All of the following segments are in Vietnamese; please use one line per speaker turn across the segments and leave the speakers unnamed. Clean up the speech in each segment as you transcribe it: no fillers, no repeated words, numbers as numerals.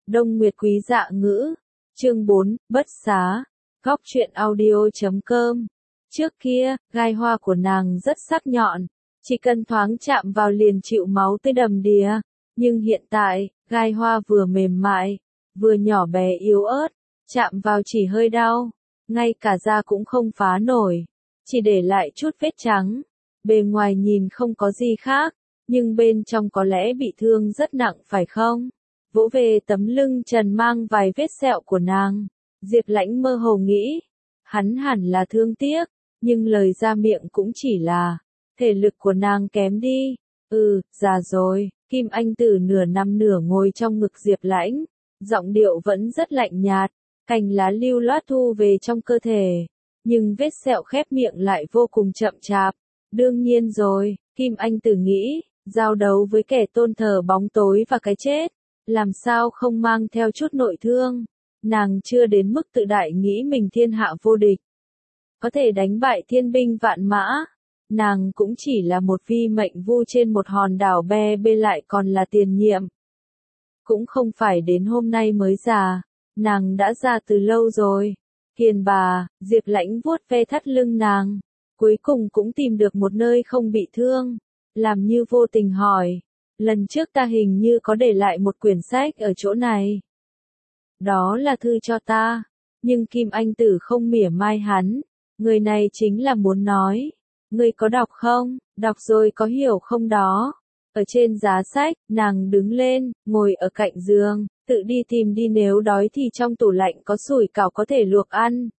Đông Nguyệt Quý Dạ Ngữ, chương 4, Bất Xá, Góc truyện audio.com. Trước kia, gai hoa của nàng rất sắc nhọn, chỉ cần thoáng chạm vào liền chịu máu tươi đầm đìa, nhưng hiện tại, gai hoa vừa mềm mại, vừa nhỏ bé yếu ớt, chạm vào chỉ hơi đau, ngay cả da cũng không phá nổi, chỉ để lại chút vết trắng, bề ngoài nhìn không có gì khác, nhưng bên trong có lẽ bị thương rất nặng phải không? Vỗ về tấm lưng trần mang vài vết sẹo của nàng, Diệp Lãnh mơ hồ nghĩ, hắn hẳn là thương tiếc, nhưng lời ra miệng cũng chỉ là, thể lực của nàng kém đi, già rồi. Kim Anh Tử nửa nằm nửa ngồi trong ngực Diệp Lãnh, giọng điệu vẫn rất lạnh nhạt, cành lá lưu loát thu về trong cơ thể, nhưng vết sẹo khép miệng lại vô cùng chậm chạp. Đương nhiên rồi, Kim Anh Tử nghĩ, giao đấu với kẻ tôn thờ bóng tối và cái chết, làm sao không mang theo chút nội thương, nàng chưa đến mức tự đại nghĩ mình thiên hạ vô địch, có thể đánh bại thiên binh vạn mã. Nàng cũng chỉ là một vi mệnh vu trên một hòn đảo be bê lại còn là tiền nhiệm. Cũng không phải đến hôm nay mới già, nàng đã già từ lâu rồi. Hiền bà, Diệp Lãnh vuốt ve thắt lưng nàng, cuối cùng cũng tìm được một nơi không bị thương, làm như vô tình hỏi, lần trước ta hình như có để lại một quyển sách ở chỗ này. Đó là thư cho ta, nhưng Kim Anh Tử không mỉa mai hắn, người này chính là muốn nói. Ngươi có đọc không? Đọc rồi có hiểu không đó? Ở trên giá sách, nàng đứng lên, ngồi ở cạnh giường, tự đi tìm đi, nếu đói thì trong tủ lạnh có sủi cảo có thể luộc ăn.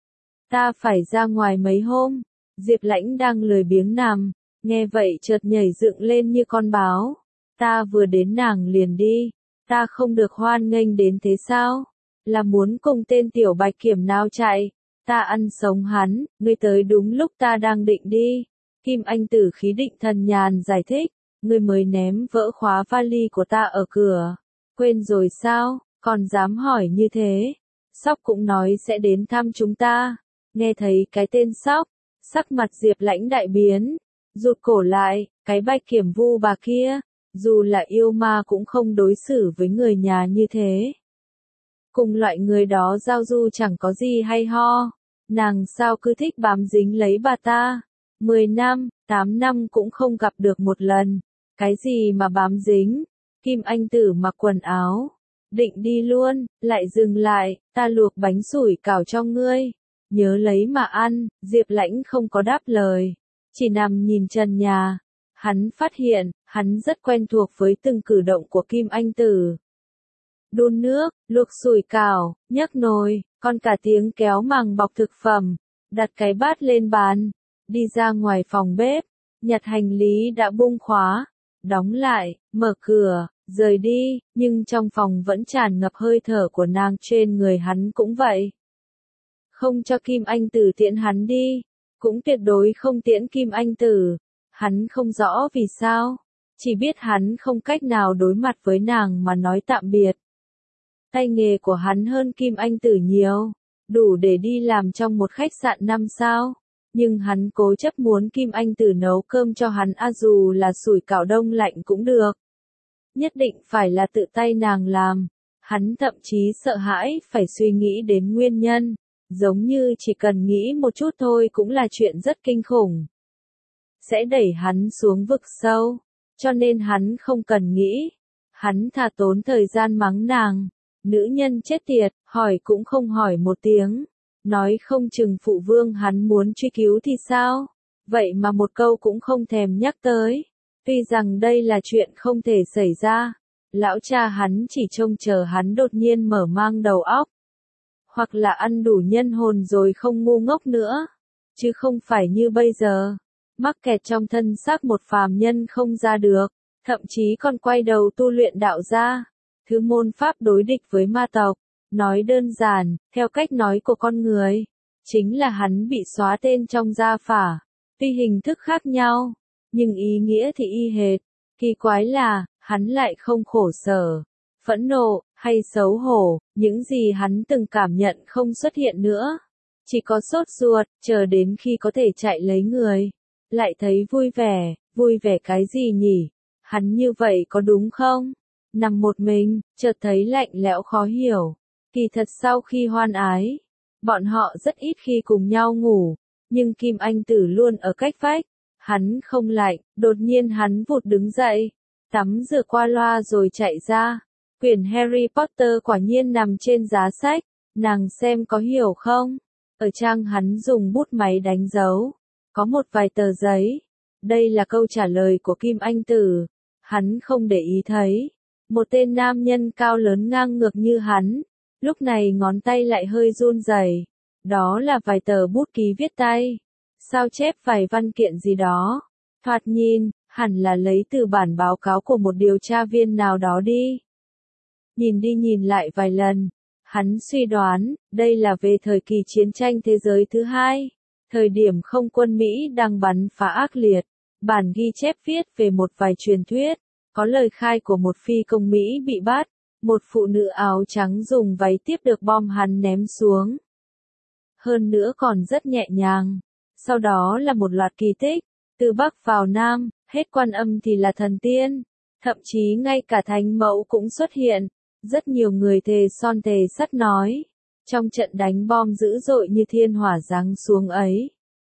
Ta phải ra ngoài mấy hôm. Diệp Lãnh đang lười biếng nằm, nghe vậy chợt nhảy dựng lên như con báo. Ta vừa đến nàng liền đi, ta không được hoan nghênh đến thế sao? Là muốn cùng tên tiểu bạch kiểm nào chạy? Ta ăn sống hắn, ngươi tới đúng lúc ta đang định đi. Kim Anh Tử khí định thần nhàn giải thích, ngươi mới ném vỡ khóa vali của ta ở cửa. Quên rồi sao, còn dám hỏi như thế. Sóc cũng nói sẽ đến thăm chúng ta. Nghe thấy cái tên Sóc, sắc mặt Diệp Lãnh đại biến, rụt cổ lại, cái bạch kiểm vu bà kia, dù là yêu ma cũng không đối xử với người nhà như thế. Cùng loại người đó giao du chẳng có gì hay ho, nàng sao cứ thích bám dính lấy bà ta, 10 năm, 8 năm cũng không gặp được một lần, cái gì mà bám dính. Kim Anh Tử mặc quần áo, định đi luôn, lại dừng lại, ta luộc bánh sủi cảo cho ngươi, nhớ lấy mà ăn. Diệp Lãnh không có đáp lời, chỉ nằm nhìn trần nhà, hắn phát hiện, hắn rất quen thuộc với từng cử động của Kim Anh Tử. Đun nước, luộc sủi cảo, nhấc nồi, còn cả tiếng kéo màng bọc thực phẩm, đặt cái bát lên bàn, đi ra ngoài phòng bếp, nhặt hành lý đã bung khóa, đóng lại, mở cửa, rời đi, nhưng trong phòng vẫn tràn ngập hơi thở của nàng, trên người hắn cũng vậy. Không cho Kim Anh Tử tiễn hắn đi, cũng tuyệt đối không tiễn Kim Anh Tử, hắn không rõ vì sao, chỉ biết hắn không cách nào đối mặt với nàng mà nói tạm biệt. Tay nghề của hắn hơn Kim Anh Tử nhiều, đủ để đi làm trong một khách sạn 5 sao, nhưng hắn cố chấp muốn Kim Anh Tử nấu cơm cho hắn, dù là sủi cảo đông lạnh cũng được. Nhất định phải là tự tay nàng làm, hắn thậm chí sợ hãi phải suy nghĩ đến nguyên nhân, giống như chỉ cần nghĩ một chút thôi cũng là chuyện rất kinh khủng. Sẽ đẩy hắn xuống vực sâu, cho nên hắn không cần nghĩ, hắn thà tốn thời gian mắng nàng. Nữ nhân chết tiệt, hỏi cũng không hỏi một tiếng, nói không chừng phụ vương hắn muốn truy cứu thì sao, vậy mà một câu cũng không thèm nhắc tới. Tuy rằng đây là chuyện không thể xảy ra, lão cha hắn chỉ trông chờ hắn đột nhiên mở mang đầu óc, hoặc là ăn đủ nhân hồn rồi không ngu ngốc nữa, chứ không phải như bây giờ, mắc kẹt trong thân xác một phàm nhân không ra được, thậm chí còn quay đầu tu luyện đạo gia. Thứ môn pháp đối địch với ma tộc, nói đơn giản, theo cách nói của con người, chính là hắn bị xóa tên trong gia phả, tuy hình thức khác nhau, nhưng ý nghĩa thì y hệt. Kỳ quái là, hắn lại không khổ sở, phẫn nộ, hay xấu hổ, những gì hắn từng cảm nhận không xuất hiện nữa. Chỉ có sốt ruột, chờ đến khi có thể chạy lấy người, lại thấy vui vẻ cái gì nhỉ? Hắn như vậy có đúng không? nằm một mình, chợt thấy lạnh lẽo khó hiểu. Kỳ thật sau khi hoan ái, bọn họ rất ít khi cùng nhau ngủ, nhưng Kim Anh Tử luôn ở cách vách. Hắn không lạnh, đột nhiên hắn vụt đứng dậy, tắm rửa qua loa rồi chạy ra. Quyển Harry Potter quả nhiên nằm trên giá sách, nàng xem có hiểu không? Ở trang hắn dùng bút máy đánh dấu, có một vài tờ giấy. Đây là câu trả lời của Kim Anh Tử. Hắn không để ý thấy. Một tên nam nhân cao lớn ngang ngược như hắn, lúc này ngón tay lại hơi run rẩy. Đó là vài tờ bút ký viết tay, sao chép vài văn kiện gì đó. Thoạt nhìn, hẳn là lấy từ bản báo cáo của một điều tra viên nào đó đi. Nhìn đi nhìn lại vài lần, hắn suy đoán, đây là về thời kỳ chiến tranh thế giới thứ hai, thời điểm không quân Mỹ đang bắn phá ác liệt. Bản ghi chép viết về một vài truyền thuyết, có lời khai của một phi công Mỹ bị bắt, một phụ nữ áo trắng dùng váy tiếp được bom hắn ném xuống. Hơn nữa còn rất nhẹ nhàng. Sau đó là một loạt kỳ tích, từ Bắc vào Nam, hết Quan Âm thì là thần tiên, thậm chí ngay cả thánh mẫu cũng xuất hiện. Rất nhiều người thề son thề sắt nói, trong trận đánh bom dữ dội như thiên hỏa giáng xuống ấy,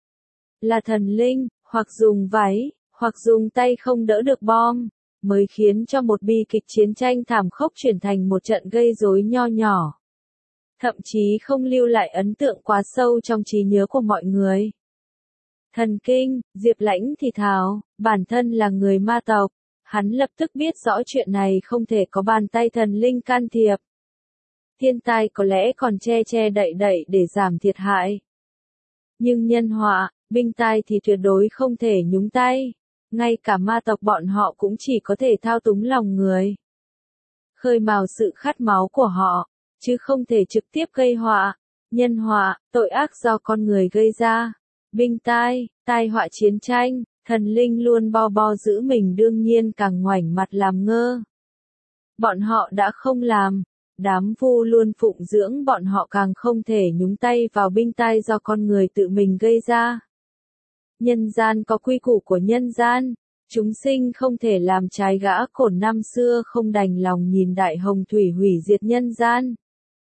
là thần linh, hoặc dùng váy, hoặc dùng tay không đỡ được bom, mới khiến cho một bi kịch chiến tranh thảm khốc chuyển thành một trận gây rối nho nhỏ. Thậm chí không lưu lại ấn tượng quá sâu trong trí nhớ của mọi người. Thần kinh, Diệp Lãnh thì thào, bản thân là người ma tộc, hắn lập tức biết rõ chuyện này không thể có bàn tay thần linh can thiệp. Thiên tai có lẽ còn che che đậy đậy để giảm thiệt hại. Nhưng nhân họa, binh tai thì tuyệt đối không thể nhúng tay. Ngay cả ma tộc bọn họ cũng chỉ có thể thao túng lòng người, khơi mào sự khát máu của họ, chứ không thể trực tiếp gây họa. Nhân họa, tội ác do con người gây ra. Binh tai, tai họa chiến tranh, thần linh luôn bo giữ mình đương nhiên càng ngoảnh mặt làm ngơ. Bọn họ đã không làm, đám vu luôn phụng dưỡng bọn họ càng không thể nhúng tay vào binh tai do con người tự mình gây ra. Nhân gian có quy củ của nhân gian, chúng sinh không thể làm trái gã cổn năm xưa không đành lòng nhìn đại hồng thủy hủy diệt nhân gian.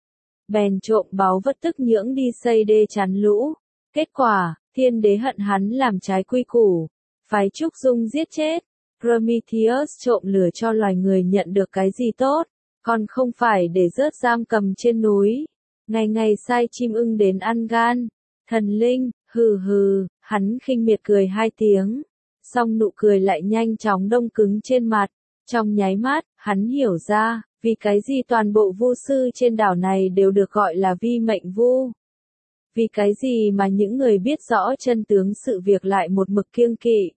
Bèn trộm báu vật tức nhưỡng đi xây đê chắn lũ. Kết quả, thiên đế hận hắn làm trái quy củ, phái Trúc Dung giết chết. Prometheus trộm lửa cho loài người nhận được cái gì tốt, còn không phải để rớt giam cầm trên núi. Ngày ngày sai chim ưng đến ăn gan. Thần linh, hừ hừ, hắn khinh miệt cười hai tiếng. Xong nụ cười lại nhanh chóng đông cứng trên mặt. Trong nháy mắt, hắn hiểu ra, vì cái gì toàn bộ vu sư trên đảo này đều được gọi là vi mệnh vu. Vì cái gì mà những người biết rõ chân tướng sự việc lại một mực kiêng kỵ,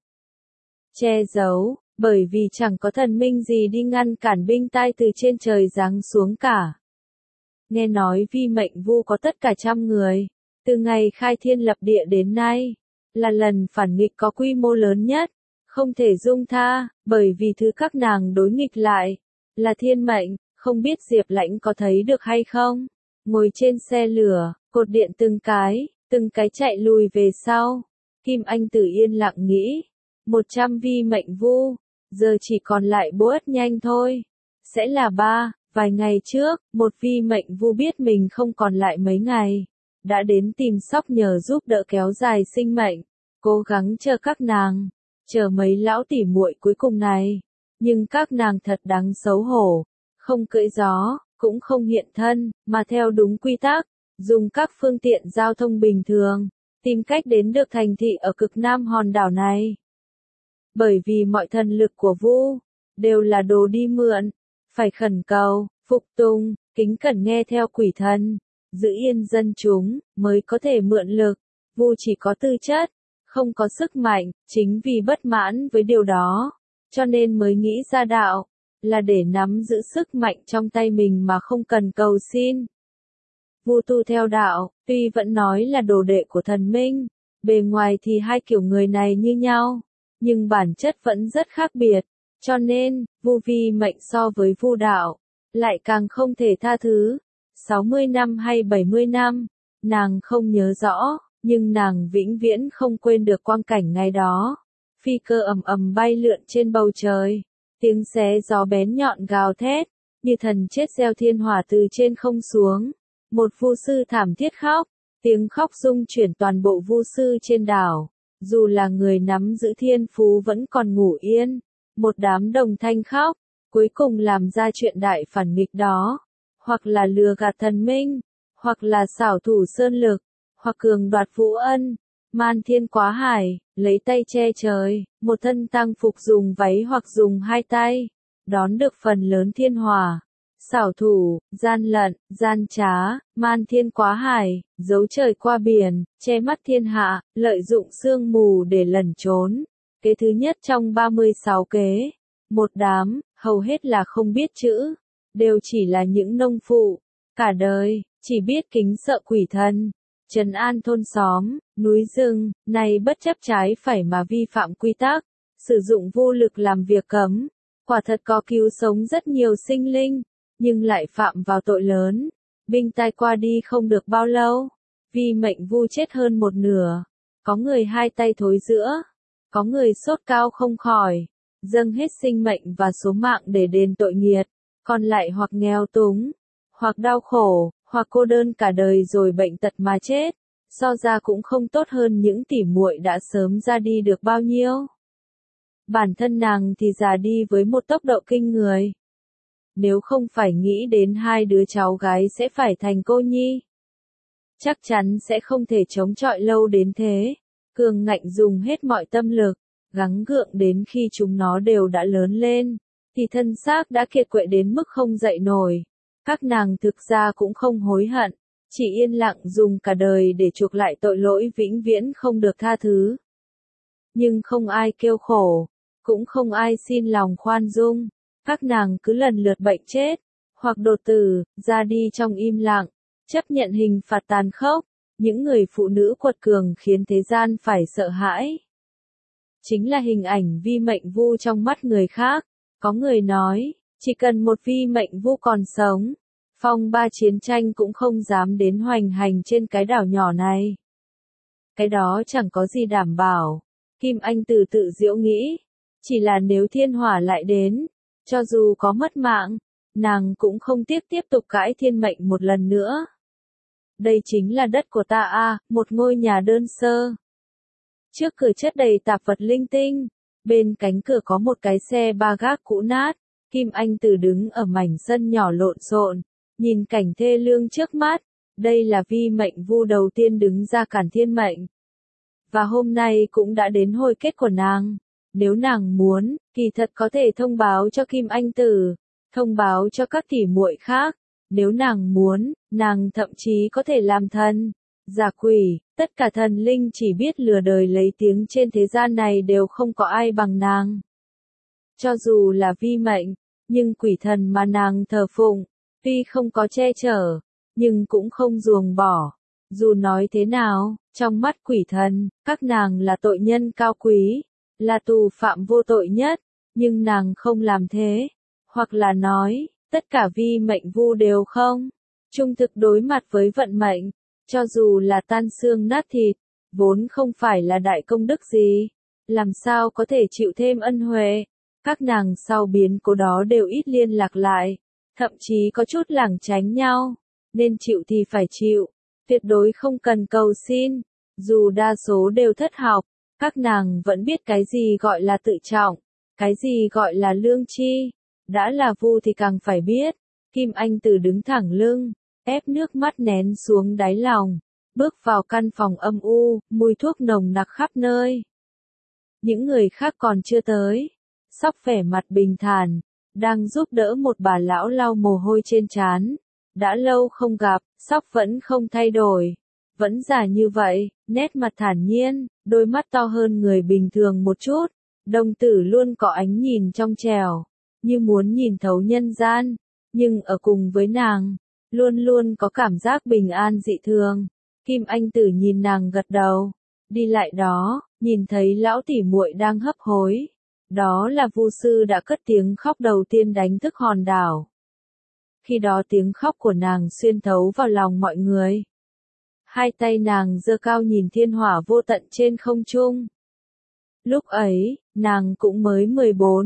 che giấu, bởi vì chẳng có thần minh gì đi ngăn cản binh tai từ trên trời giáng xuống cả. Nghe nói vi mệnh vu có tất cả 100 người, từ ngày khai thiên lập địa đến nay, là lần phản nghịch có quy mô lớn nhất, không thể dung tha, bởi vì thứ các nàng đối nghịch lại, là thiên mệnh. Không biết Diệp Lãnh có thấy được hay không? Ngồi trên xe lửa, cột điện từng cái chạy lùi về sau. Kim Anh Tử yên lặng nghĩ, 100 vi mệnh vu, giờ chỉ còn lại bớt nhanh thôi. Sẽ là 3, vài ngày trước, một vi mệnh vu biết mình không còn lại mấy ngày, đã đến tìm Sóc nhờ giúp đỡ kéo dài sinh mệnh, cố gắng chờ các nàng, chờ mấy lão tỉ muội cuối cùng này. Nhưng các nàng thật đáng xấu hổ, không cưỡi gió, cũng không hiện thân, mà theo đúng quy tắc, dùng các phương tiện giao thông bình thường, tìm cách đến được thành thị ở cực nam hòn đảo này. Bởi vì mọi thần lực của vu đều là đồ đi mượn, phải khẩn cầu, phục tùng, kính cẩn nghe theo quỷ thần, giữ yên dân chúng, mới có thể mượn lực. Vu chỉ có tư chất, không có sức mạnh, chính vì bất mãn với điều đó, cho nên mới nghĩ ra đạo, là để nắm giữ sức mạnh trong tay mình mà không cần cầu xin. Vu tu theo đạo, tuy vẫn nói là đồ đệ của thần minh, bề ngoài thì hai kiểu người này như nhau, nhưng bản chất vẫn rất khác biệt, cho nên, vu vi mệnh so với vu đạo, lại càng không thể tha thứ. 60 năm hay 70 năm, nàng không nhớ rõ, nhưng nàng vĩnh viễn không quên được quang cảnh ngày đó. Phi cơ ầm ầm bay lượn trên bầu trời, Tiếng xé gió bén nhọn gào thét, như thần chết gieo thiên hỏa từ trên không xuống. Một vu sư thảm thiết khóc, tiếng khóc rung chuyển toàn bộ vu sư trên đảo. Dù là người nắm giữ thiên phú vẫn còn ngủ yên. Một đám đồng thanh khóc, cuối cùng làm ra chuyện đại phản nghịch đó. Hoặc là lừa gạt thần minh, hoặc là xảo thủ sơn lực, hoặc cường đoạt vũ ân. Man thiên quá hải, lấy tay che trời, một thân tăng phục dùng váy hoặc dùng hai tay, đón được phần lớn thiên hỏa. Xảo thủ, gian lận, gian trá, man thiên quá hải, giấu trời qua biển, che mắt thiên hạ, lợi dụng sương mù để lẩn trốn. Kế thứ nhất trong 36 kế, một đám, hầu hết là không biết chữ, đều chỉ là những nông phụ, cả đời, chỉ biết kính sợ quỷ thần, trấn an thôn xóm, núi rừng, này bất chấp trái phải mà vi phạm quy tắc, sử dụng vô lực làm việc cấm, quả thật có cứu sống rất nhiều sinh linh, nhưng lại phạm vào tội lớn. Binh tai qua đi không được bao lâu, vi mệnh vu chết hơn một nửa, có người hai tay thối rữa, có người sốt cao không khỏi, dâng hết sinh mệnh và số mạng để đền tội nghiệt, còn lại hoặc nghèo túng, hoặc đau khổ, hoặc cô đơn cả đời rồi bệnh tật mà chết, so ra cũng không tốt hơn những tỉ muội đã sớm ra đi được bao nhiêu. Bản thân nàng thì già đi với một tốc độ kinh người. Nếu không phải nghĩ đến hai đứa cháu gái sẽ phải thành cô nhi, chắc chắn sẽ không thể chống chọi lâu đến thế. Cường ngạnh dùng hết mọi tâm lực, gắng gượng đến khi chúng nó đều đã lớn lên, thì thân xác đã kiệt quệ đến mức không dậy nổi. Các nàng thực ra cũng không hối hận, chỉ yên lặng dùng cả đời để chuộc lại tội lỗi vĩnh viễn không được tha thứ. Nhưng không ai kêu khổ, cũng không ai xin lòng khoan dung. Các nàng cứ lần lượt bệnh chết, hoặc đột tử, ra đi trong im lặng, chấp nhận hình phạt tàn khốc. Những người phụ nữ quật cường khiến thế gian phải sợ hãi. Chính là hình ảnh vi mệnh vu trong mắt người khác. Có người nói, chỉ cần một vi mệnh vu còn sống, phong ba chiến tranh cũng không dám đến hoành hành trên cái đảo nhỏ này. Cái đó chẳng có gì đảm bảo. Kim Anh Tử tự giễu nghĩ, chỉ là nếu thiên hỏa lại đến, cho dù có mất mạng, nàng cũng không tiếc tiếp tục cãi thiên mệnh một lần nữa. Đây chính là đất của ta a, một ngôi nhà đơn sơ. Trước cửa chất đầy tạp vật linh tinh, bên cánh cửa có một cái xe ba gác cũ nát. Kim Anh Tử đứng ở mảnh sân nhỏ lộn xộn, nhìn cảnh thê lương trước mắt. Đây là vi mệnh vu đầu tiên đứng ra cản thiên mệnh. Và hôm nay cũng đã đến hồi kết của nàng. Nếu nàng muốn, kỳ thật có thể thông báo cho Kim Anh Tử, thông báo cho các tỷ muội khác. Nếu nàng muốn, nàng thậm chí có thể làm thần, giả quỷ, tất cả thần linh chỉ biết lừa đời lấy tiếng trên thế gian này đều không có ai bằng nàng. Cho dù là vi mệnh, nhưng quỷ thần mà nàng thờ phụng, tuy không có che chở, nhưng cũng không ruồng bỏ. Dù nói thế nào, trong mắt quỷ thần, các nàng là tội nhân cao quý, là tù phạm vô tội nhất, nhưng nàng không làm thế. Hoặc là nói, tất cả vi mệnh vu đều không trung thực đối mặt với vận mệnh, cho dù là tan xương nát thịt, vốn không phải là đại công đức gì, làm sao có thể chịu thêm ân huệ. Các nàng sau biến cố đó đều ít liên lạc lại, thậm chí có chút lảng tránh nhau, nên chịu thì phải chịu, tuyệt đối không cần cầu xin. Dù đa số đều thất học, các nàng vẫn biết cái gì gọi là tự trọng, cái gì gọi là lương tri. Đã là vu thì càng phải biết. Kim Anh Tử đứng thẳng lưng, ép nước mắt nén xuống đáy lòng, bước vào căn phòng âm u, mùi thuốc nồng nặc khắp nơi. Những người khác còn chưa tới. Sóc vẻ mặt bình thản, đang giúp đỡ một bà lão lau mồ hôi trên trán. Đã lâu không gặp, Sóc vẫn không thay đổi, vẫn già như vậy, nét mặt thản nhiên, đôi mắt to hơn người bình thường một chút, đồng tử luôn có ánh nhìn trong trẻo, như muốn nhìn thấu nhân gian, nhưng ở cùng với nàng, luôn luôn có cảm giác bình an dị thường. Kim Anh Tử nhìn nàng gật đầu, đi lại đó, nhìn thấy lão tỉ muội đang hấp hối. Đó là vu sư đã cất tiếng khóc đầu tiên đánh thức hòn đảo. Khi đó tiếng khóc của nàng xuyên thấu vào lòng mọi người. Hai tay nàng giơ cao nhìn thiên hỏa vô tận trên không trung. Lúc ấy, nàng cũng mới 14,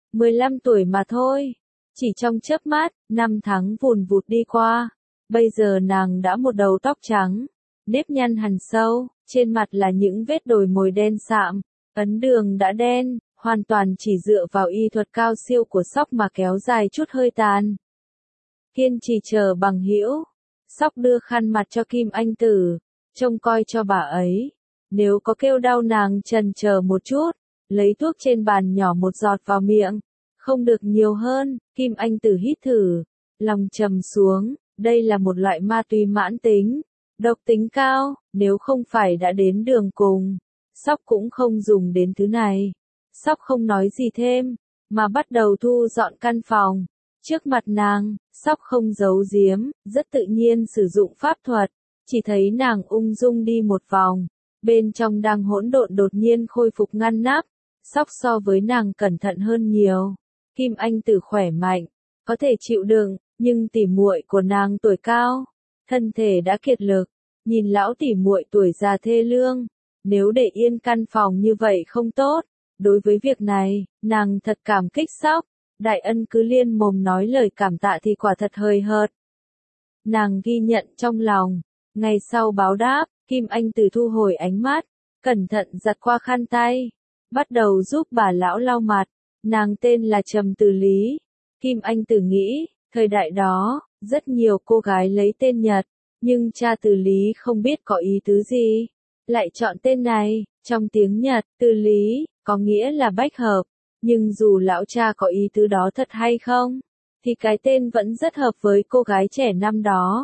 15 tuổi mà thôi. Chỉ trong chớp mắt, năm tháng vùn vụt đi qua. Bây giờ nàng đã một đầu tóc trắng, nếp nhăn hằn sâu, trên mặt là những vết đồi mồi đen sạm, ấn đường đã đen, hoàn toàn chỉ dựa vào y thuật cao siêu của Sóc mà kéo dài chút hơi tàn. Kiên trì chờ bằng hữu. Sóc đưa khăn mặt cho Kim Anh Tử, trông coi cho bà ấy. Nếu có kêu đau nàng chần chờ một chút, lấy thuốc trên bàn nhỏ một giọt vào miệng. Không được nhiều hơn, Kim Anh Tử hít thử, lòng trầm xuống, đây là một loại ma túy mãn tính, độc tính cao, nếu không phải đã đến đường cùng, Sóc cũng không dùng đến thứ này. Sóc không nói gì thêm, mà bắt đầu thu dọn căn phòng. Trước mặt nàng, Sóc không giấu giếm, rất tự nhiên sử dụng pháp thuật, chỉ thấy nàng ung dung đi một vòng, bên trong đang hỗn độn đột nhiên khôi phục ngăn nắp. Sóc so với nàng cẩn thận hơn nhiều. Kim Anh Tử khỏe mạnh, có thể chịu đựng, nhưng tỉ muội của nàng tuổi cao, thân thể đã kiệt lực, nhìn lão tỉ muội tuổi già thê lương, nếu để yên căn phòng như vậy không tốt. Đối với việc này, nàng thật cảm kích Sóc. Đại ân cứ liên mồm nói lời cảm tạ thì quả thật hời hợt. Nàng ghi nhận trong lòng. Ngày sau báo đáp, Kim Anh Tử thu hồi ánh mắt, cẩn thận giặt qua khăn tay, bắt đầu giúp bà lão lau mặt. Nàng tên là Trầm Từ Lý. Kim Anh Tử nghĩ, thời đại đó, rất nhiều cô gái lấy tên Nhật, nhưng cha Từ Lý không biết có ý tứ gì, lại chọn tên này. Trong tiếng Nhật, Từ Lý có nghĩa là bách hợp. Nhưng dù lão cha có ý tứ đó thật hay không, thì cái tên vẫn rất hợp với cô gái trẻ năm đó.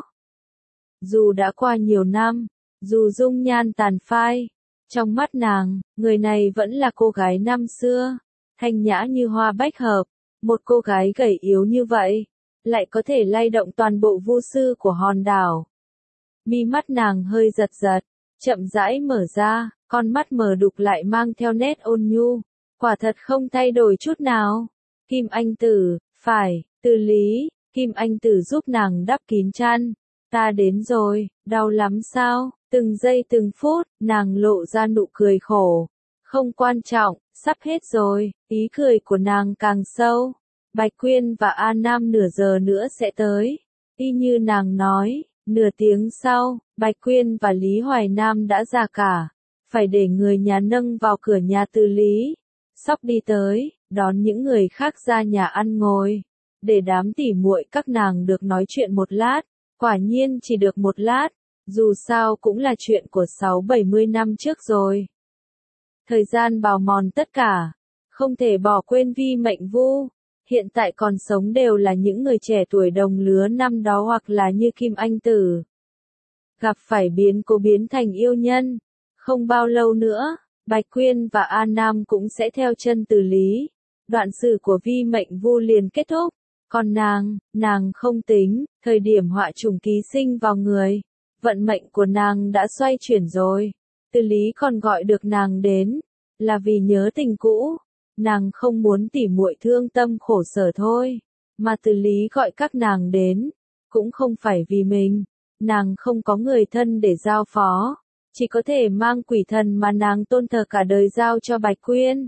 Dù đã qua nhiều năm, dù dung nhan tàn phai, trong mắt nàng, người này vẫn là cô gái năm xưa, thanh nhã như hoa bách hợp. Một cô gái gầy yếu như vậy, lại có thể lay động toàn bộ vu sư của hòn đảo. Mi mắt nàng hơi giật giật, chậm rãi mở ra, con mắt mờ đục lại mang theo nét ôn nhu. Quả thật không thay đổi chút nào. Kim Anh Tử, phải, Từ Lý. Kim Anh Tử giúp nàng đắp kín chăn. Ta đến rồi, đau lắm sao? Từng giây từng phút, nàng lộ ra nụ cười khổ. Không quan trọng, sắp hết rồi. Ý cười của nàng càng sâu. Bạch Quyên và A Nam nửa giờ nữa sẽ tới. Y như nàng nói, nửa tiếng sau, Bạch Quyên và Lý Hoài Nam đã già cả. Phải để người nhà nâng vào cửa nhà Từ Lý. Sóc đi tới, đón những người khác ra nhà ăn ngồi, để đám tỉ muội các nàng được nói chuyện một lát. Quả nhiên chỉ được một lát, dù sao cũng là chuyện của 60-70 năm trước rồi. Thời gian bào mòn tất cả, không thể bỏ quên Vi Mệnh Vu. Hiện tại còn sống đều là những người trẻ tuổi đồng lứa năm đó hoặc là như Kim Anh Tử. Gặp phải biến cố biến thành yêu nhân, không bao lâu nữa. Bạch Quyên và A Nam cũng sẽ theo chân Từ Lý. Đoạn sử của Vi Mệnh Vu liền kết thúc. Còn nàng không tính, thời điểm họa trùng ký sinh vào người. Vận mệnh của nàng đã xoay chuyển rồi. Từ Lý còn gọi được nàng đến, là vì nhớ tình cũ. Nàng không muốn tỉ muội thương tâm khổ sở thôi. Mà Từ Lý gọi các nàng đến, cũng không phải vì mình. Nàng không có người thân để giao phó. Chỉ có thể mang quỷ thần mà nàng tôn thờ cả đời giao cho Bạch Quyên.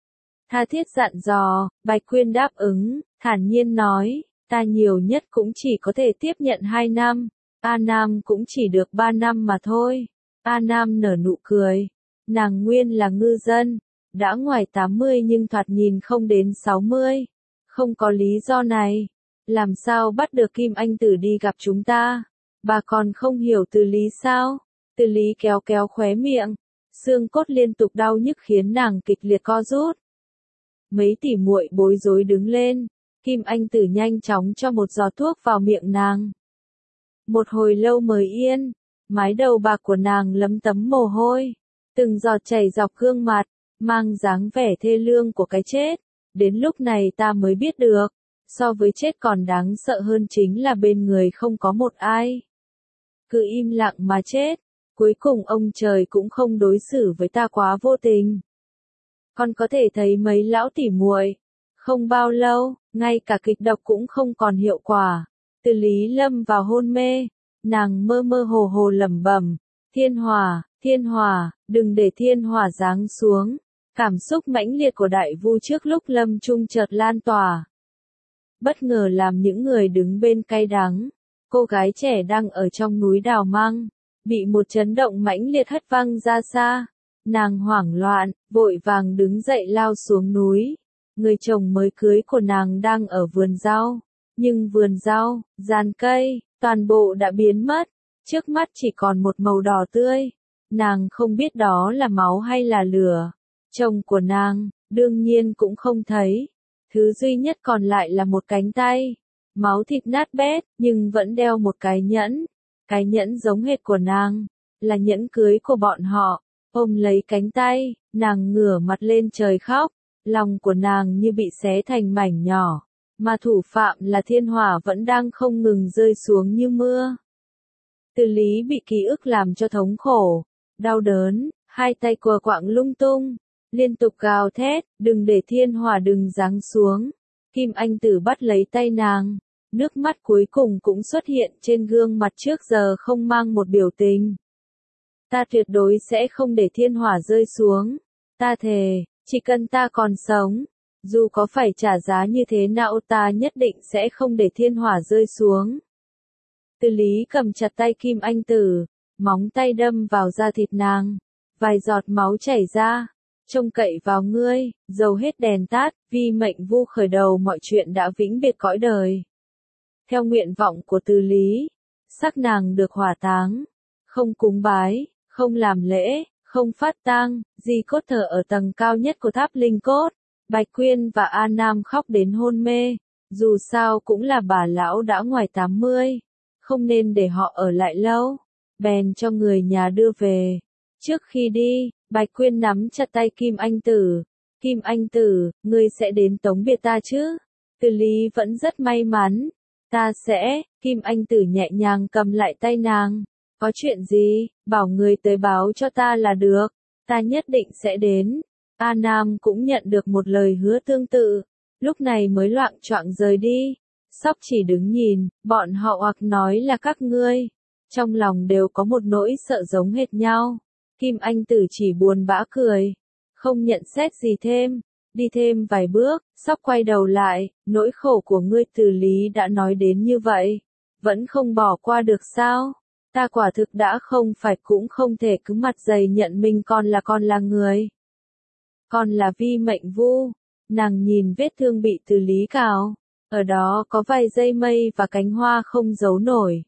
Tha thiết dặn dò, Bạch Quyên đáp ứng, thản nhiên nói, ta nhiều nhất cũng chỉ có thể tiếp nhận 2 năm, A Nam cũng chỉ được 3 năm mà thôi. A Nam nở nụ cười, nàng nguyên là ngư dân, đã ngoài 80 nhưng thoạt nhìn không đến 60. Không có lý do này, làm sao bắt được Kim Anh Tử đi gặp chúng ta? Bà còn không hiểu Từ Lý sao? Từ Lý kéo kéo khóe miệng, xương cốt liên tục đau nhức khiến nàng kịch liệt co rút. Mấy tỉ muội bối rối đứng lên, Kim Anh Tử nhanh chóng cho một giọt thuốc vào miệng nàng. Một hồi lâu mới yên, mái đầu bạc của nàng lấm tấm mồ hôi, từng giọt chảy dọc gương mặt, mang dáng vẻ thê lương của cái chết. Đến lúc này ta mới biết được, so với chết còn đáng sợ hơn chính là bên người không có một ai. Cứ im lặng mà chết. Cuối cùng ông trời cũng không đối xử với ta quá vô tình. Con có thể thấy mấy lão tỉ muội, không bao lâu, ngay cả kịch độc cũng không còn hiệu quả. Từ Lý lâm vào hôn mê, nàng mơ mơ hồ hồ lẩm bẩm, thiên hỏa, đừng để thiên hỏa giáng xuống. Cảm xúc mãnh liệt của đại vu trước lúc lâm chung chợt lan tỏa. Bất ngờ làm những người đứng bên cay đắng. Cô gái trẻ đang ở trong núi đào măng, bị một chấn động mãnh liệt hất văng ra xa. Nàng hoảng loạn, vội vàng đứng dậy lao xuống núi. Người chồng mới cưới của nàng đang ở vườn rau. Nhưng vườn rau, giàn cây, toàn bộ đã biến mất. Trước mắt chỉ còn một màu đỏ tươi. Nàng không biết đó là máu hay là lửa. Chồng của nàng, đương nhiên cũng không thấy. Thứ duy nhất còn lại là một cánh tay. Máu thịt nát bét, nhưng vẫn đeo một cái nhẫn. Cái nhẫn giống hệt của nàng, là nhẫn cưới của bọn họ. Ôm lấy cánh tay, nàng ngửa mặt lên trời khóc. Lòng của nàng như bị xé thành mảnh nhỏ. Mà thủ phạm là thiên hỏa vẫn đang không ngừng rơi xuống như mưa. Từ Lý bị ký ức làm cho thống khổ, đau đớn, hai tay quờ quạng lung tung, liên tục gào thét, đừng để thiên hỏa đừng giáng xuống. Kim Anh Tử bắt lấy tay nàng, nước mắt cuối cùng cũng xuất hiện trên gương mặt trước giờ không mang một biểu tình. Ta tuyệt đối sẽ không để thiên hỏa rơi xuống, ta thề, chỉ cần ta còn sống, dù có phải trả giá như thế nào ta nhất định sẽ không để thiên hỏa rơi xuống. Từ Lý cầm chặt tay Kim Anh Tử, móng tay đâm vào da thịt nàng, vài giọt máu chảy ra. Trông cậy vào ngươi, dầu hết đèn tắt, vi mệnh vu khởi đầu mọi chuyện đã vĩnh biệt cõi đời. Theo nguyện vọng của Từ Lý, xác nàng được hỏa táng, không cúng bái, không làm lễ, không phát tang, di cốt thờ ở tầng cao nhất của tháp linh cốt. Bạch Quyên và A Nam khóc đến hôn mê, dù sao cũng là bà lão đã ngoài 80, không nên để họ ở lại lâu, bèn cho người nhà đưa về. Trước khi đi, Bạch Quyên nắm chặt tay Kim Anh Tử. Kim Anh Tử, ngươi sẽ đến tống biệt ta chứ? Từ Lý vẫn rất may mắn. Ta sẽ, Kim Anh Tử nhẹ nhàng cầm lại tay nàng. Có chuyện gì, bảo người tới báo cho ta là được, ta nhất định sẽ đến. A Nam cũng nhận được một lời hứa tương tự, lúc này mới loạng choạng rời đi. Sóc chỉ đứng nhìn, bọn họ hoặc nói là các ngươi. Trong lòng đều có một nỗi sợ giống hệt nhau. Kim Anh Tử chỉ buồn bã cười, không nhận xét gì thêm. Đi thêm vài bước, Sóc quay đầu lại, nỗi khổ của ngươi Từ Lý đã nói đến như vậy, vẫn không bỏ qua được sao? Ta quả thực đã không phải cũng không thể cứ mặt dày nhận mình con là người. Con là vi mệnh vu. Nàng nhìn vết thương bị Từ Lý cào, ở đó có vài dây mây và cánh hoa không giấu nổi.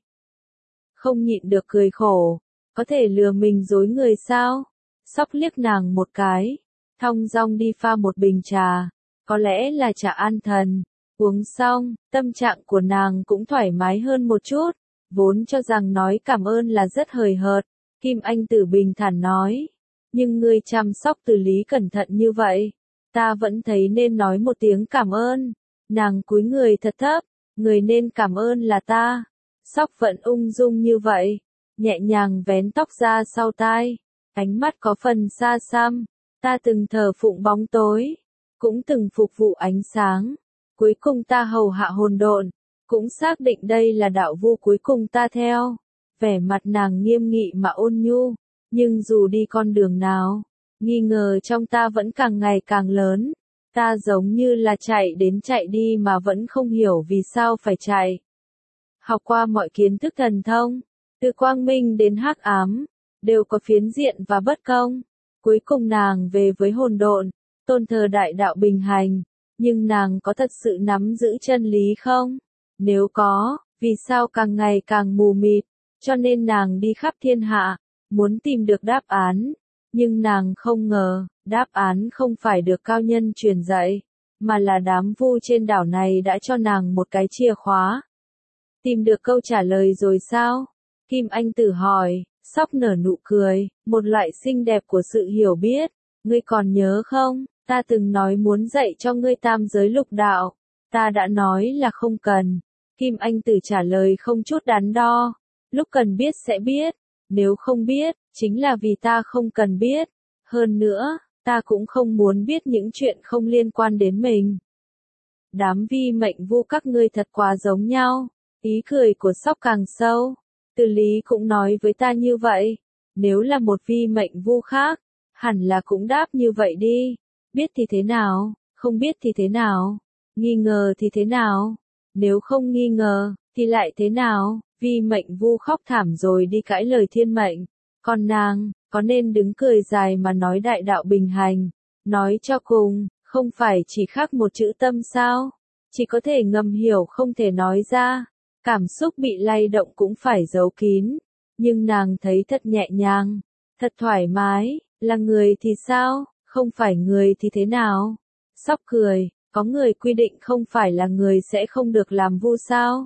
Không nhịn được cười khổ, có thể lừa mình dối người sao? Sóc liếc nàng một cái, thong dong đi pha một bình trà, có lẽ là trà an thần. Uống xong, tâm trạng của nàng cũng thoải mái hơn một chút, vốn cho rằng nói cảm ơn là rất hời hợt. Kim Anh Tử bình thản nói, nhưng ngươi chăm sóc Từ Lý cẩn thận như vậy, ta vẫn thấy nên nói một tiếng cảm ơn. Nàng cúi người thật thấp, người nên cảm ơn là ta. Sóc vẫn ung dung như vậy, nhẹ nhàng vén tóc ra sau tai, ánh mắt có phần xa xăm. Ta từng thờ phụng bóng tối, cũng từng phục vụ ánh sáng, cuối cùng ta hầu hạ hồn độn, cũng xác định đây là đạo vu cuối cùng ta theo. Vẻ mặt nàng nghiêm nghị mà ôn nhu, nhưng dù đi con đường nào, nghi ngờ trong ta vẫn càng ngày càng lớn. Ta giống như là chạy đến chạy đi mà vẫn không hiểu vì sao phải chạy. Học qua mọi kiến thức thần thông, từ quang minh đến hắc ám, đều có phiến diện và bất công. Cuối cùng nàng về với hồn độn, tôn thờ đại đạo bình hành, nhưng nàng có thật sự nắm giữ chân lý không? Nếu có, vì sao càng ngày càng mù mịt? Cho nên nàng đi khắp thiên hạ, muốn tìm được đáp án. Nhưng nàng không ngờ, đáp án không phải được cao nhân truyền dạy, mà là đám vu trên đảo này đã cho nàng một cái chìa khóa. Tìm được câu trả lời rồi sao? Kim Anh Tử hỏi. Sóc nở nụ cười, một loại xinh đẹp của sự hiểu biết. Ngươi còn nhớ không, ta từng nói muốn dạy cho ngươi tam giới lục đạo. Ta đã nói là không cần. Kim Anh Tử trả lời không chút đắn đo. Lúc cần biết sẽ biết, nếu không biết, chính là vì ta không cần biết. Hơn nữa, ta cũng không muốn biết những chuyện không liên quan đến mình. Đám vi mệnh vu các ngươi thật quá giống nhau. Ý cười của Sóc càng sâu. Từ Lý cũng nói với ta như vậy. Nếu là một vi mệnh vu khác, Hẳn là cũng đáp như vậy đi. Biết thì thế nào, không biết thì thế nào, nghi ngờ thì thế nào, nếu không nghi ngờ, thì lại thế nào, Vi Mệnh Vu khóc thảm rồi đi cãi lời thiên mệnh. Còn nàng, có nên đứng cười dài mà nói đại đạo bình hành, nói cho cùng, không phải chỉ khác một chữ tâm sao, chỉ có thể ngầm hiểu không thể nói ra, cảm xúc bị lay động cũng phải giấu kín, nhưng nàng thấy thật nhẹ nhàng, thật thoải mái, là người thì sao, không phải người thì thế nào. Sóc cười, có người quy định không phải là người sẽ không được làm vu sao?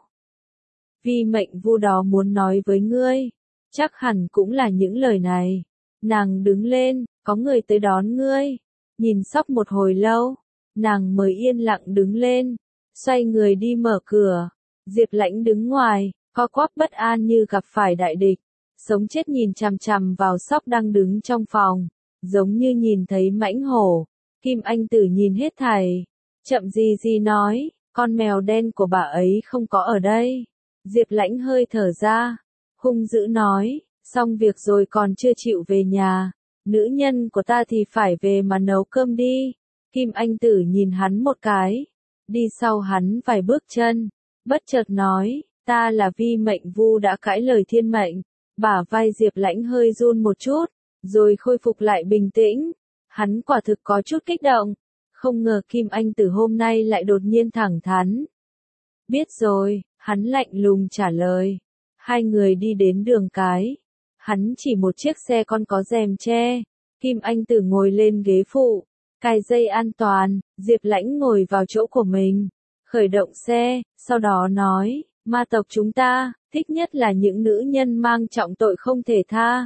Vi Mệnh Vu đó muốn nói với ngươi, chắc hẳn cũng là những lời này. Nàng đứng lên, có người tới đón ngươi. Nhìn Sóc một hồi lâu, nàng mới yên lặng đứng lên, xoay người đi mở cửa. Diệp Lãnh đứng ngoài, co quắp bất an như gặp phải đại địch, sống chết nhìn chằm chằm vào Sóc đang đứng trong phòng, giống như nhìn thấy mãnh hổ. Kim Anh Tử nhìn hết thảy, chậm gì gì nói, con mèo đen của bà ấy không có ở đây. Diệp Lãnh hơi thở ra, hung dữ nói, xong việc rồi còn chưa chịu về nhà, nữ nhân của ta thì phải về mà nấu cơm đi. Kim Anh Tử nhìn hắn một cái, đi sau hắn vài bước chân, bất chợt nói, ta là Vi Mệnh Vu đã cãi lời thiên mệnh. Bả vai Diệp Lãnh hơi run một chút, rồi khôi phục lại bình tĩnh. Hắn quả thực có chút kích động, không ngờ Kim Anh Tử hôm nay lại đột nhiên thẳng thắn. Biết rồi, hắn lạnh lùng trả lời. Hai người đi đến đường cái. Hắn chỉ một chiếc xe con có rèm che. Kim Anh Tử ngồi lên ghế phụ, cài dây an toàn, Diệp Lãnh ngồi vào chỗ của mình, khởi động xe, sau đó nói, ma tộc chúng ta, thích nhất là những nữ nhân mang trọng tội không thể tha.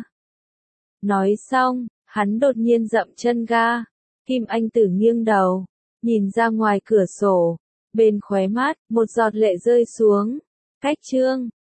Nói xong, hắn đột nhiên dậm chân ga. Kim Anh Tử nghiêng đầu, nhìn ra ngoài cửa sổ, bên khóe mắt, một giọt lệ rơi xuống. Cách chương